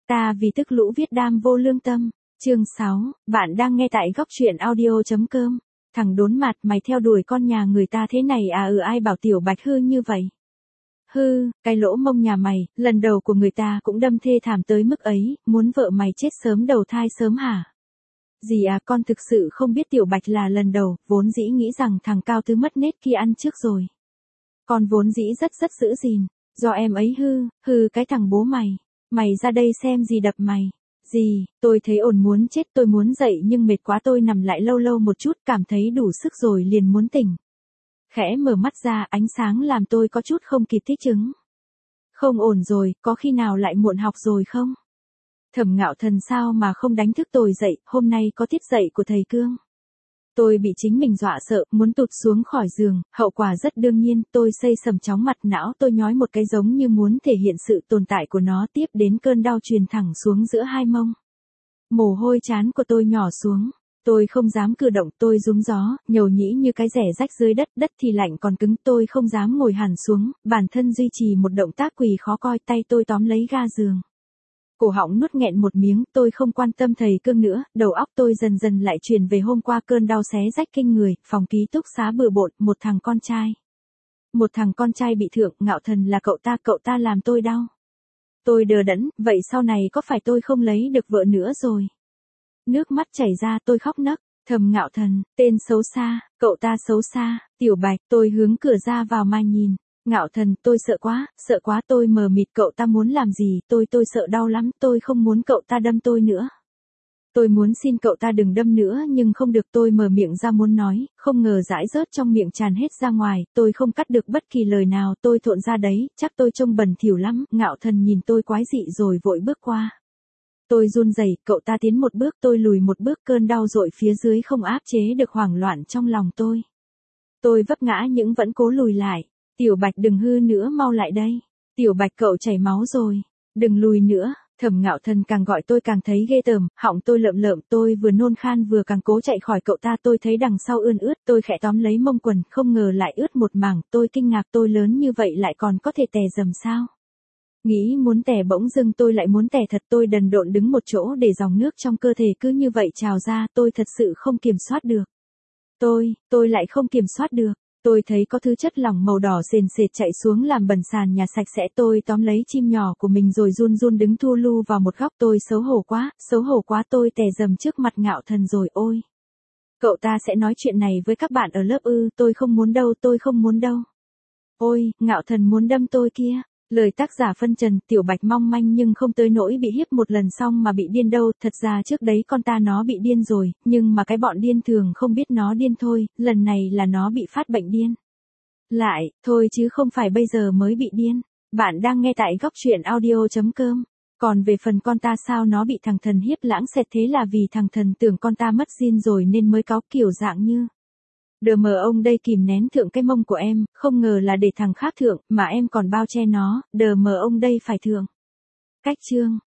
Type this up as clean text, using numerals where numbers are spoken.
Ta vì tức lũ viết đam vô lương tâm. Chương 6, bạn đang nghe tại góc truyện audio.com. Thằng đốn mặt, mày theo đuổi con nhà người ta thế này à? Ai bảo Tiểu Bạch hư như vậy? Hư, cái lỗ mông nhà mày, lần đầu của người ta cũng đâm thê thảm tới mức ấy, muốn vợ mày chết sớm đầu thai sớm hả? Gì à, con thực sự không biết Tiểu Bạch là lần đầu, vốn dĩ nghĩ rằng thằng Cao Tứ mất nết kia ăn trước rồi. Con vốn dĩ rất giữ gìn, do em ấy hư cái thằng bố mày. Mày ra đây xem gì đập mày. Gì, tôi thấy ổn muốn chết, tôi muốn dậy nhưng mệt quá, tôi nằm lại lâu một chút, cảm thấy đủ sức rồi liền muốn tỉnh. Khẽ mở mắt ra, ánh sáng làm tôi có chút không kịp thích ứng. Không ổn rồi, có khi nào lại muộn học rồi không? Thẩm Ngạo Thần sao mà không đánh thức tôi dậy, hôm nay có tiết dậy của thầy Cương. Tôi bị chính mình dọa sợ, muốn tụt xuống khỏi giường, hậu quả rất đương nhiên, tôi xây sầm chóng mặt, não tôi nhói một cái giống như muốn thể hiện sự tồn tại của nó, tiếp đến cơn đau truyền thẳng xuống giữa hai mông. Mồ hôi trán của tôi nhỏ xuống, tôi không dám cử động, tôi rúm gió, nhầu nhĩ như cái rẻ rách dưới đất, đất thì lạnh còn cứng, tôi không dám ngồi hẳn xuống, bản thân duy trì một động tác quỳ khó coi, tay tôi tóm lấy ga giường. Cổ họng nuốt nghẹn một miếng, tôi không quan tâm thầy Cương nữa, đầu óc tôi dần lại chuyển về hôm qua, cơn đau xé rách kinh người, phòng ký túc xá bừa bộn, một thằng con trai. Một thằng con trai bị thượng, Ngạo Thần là cậu ta làm tôi đau. Tôi đờ đẫn, vậy sau này có phải tôi không lấy được vợ nữa rồi? Nước mắt chảy ra, tôi khóc nấc, thầm Ngạo Thần, tên xấu xa, cậu ta xấu xa, Tiểu Bạch, tôi hướng cửa ra vào mà nhìn. Ngạo Thần, tôi sợ quá, tôi mờ mịt, cậu ta muốn làm gì, tôi sợ đau lắm, tôi không muốn cậu ta đâm tôi nữa. Tôi muốn xin cậu ta đừng đâm nữa nhưng không được, tôi mở miệng ra muốn nói, không ngờ dãi rớt trong miệng tràn hết ra ngoài, tôi không cắt được bất kỳ lời nào, tôi thộn ra đấy, chắc tôi trông bẩn thỉu lắm. Ngạo Thần nhìn tôi quái dị rồi vội bước qua. Tôi run rẩy, cậu ta tiến một bước, tôi lùi một bước, cơn đau dội phía dưới không áp chế được hoảng loạn trong lòng tôi. Tôi vấp ngã nhưng vẫn cố lùi lại. Tiểu Bạch đừng hư nữa, mau lại đây. Tiểu Bạch cậu chảy máu rồi. Đừng lùi nữa. Thẩm Ngạo Thần càng gọi tôi càng thấy ghê tởm, họng tôi lợm, tôi vừa nôn khan vừa càng cố chạy khỏi cậu ta, tôi thấy đằng sau ươn ướt, tôi khẽ tóm lấy mông quần, không ngờ lại ướt một mảng, tôi kinh ngạc, tôi lớn như vậy lại còn có thể tè dầm sao? Nghĩ muốn tè bỗng dưng tôi lại muốn tè thật, tôi đần độn đứng một chỗ để dòng nước trong cơ thể cứ như vậy trào ra, tôi thật sự không kiểm soát được. Tôi lại không kiểm soát được. Tôi thấy có thứ chất lỏng màu đỏ sền sệt chạy xuống làm bẩn sàn nhà sạch sẽ, tôi tóm lấy chim nhỏ của mình rồi run đứng thu lu vào một góc, tôi xấu hổ quá, tôi tè dầm trước mặt Ngạo Thần rồi, ôi. Cậu ta sẽ nói chuyện này với các bạn ở lớp ư? Tôi không muốn đâu. Ôi, Ngạo Thần muốn đâm tôi kia. Lời tác giả phân trần, Tiểu Bạch mong manh nhưng không tới nỗi bị hiếp một lần xong mà bị điên đâu, thật ra trước đấy con ta nó bị điên rồi, nhưng mà cái bọn điên thường không biết nó điên thôi, lần này là nó bị phát bệnh điên. Lại, thôi chứ không phải bây giờ mới bị điên. Bạn đang nghe tại góc truyện audio.com. Còn về phần con ta sao nó bị thằng Thần hiếp lãng xẹt, thế là vì thằng Thần tưởng con ta mất zin rồi nên mới có kiểu dạng như. Đờ mờ ông đây kìm nén thượng cái mông của em, không ngờ là để thằng khác thượng, mà em còn bao che nó, đờ mờ ông đây phải thượng. Cách chương.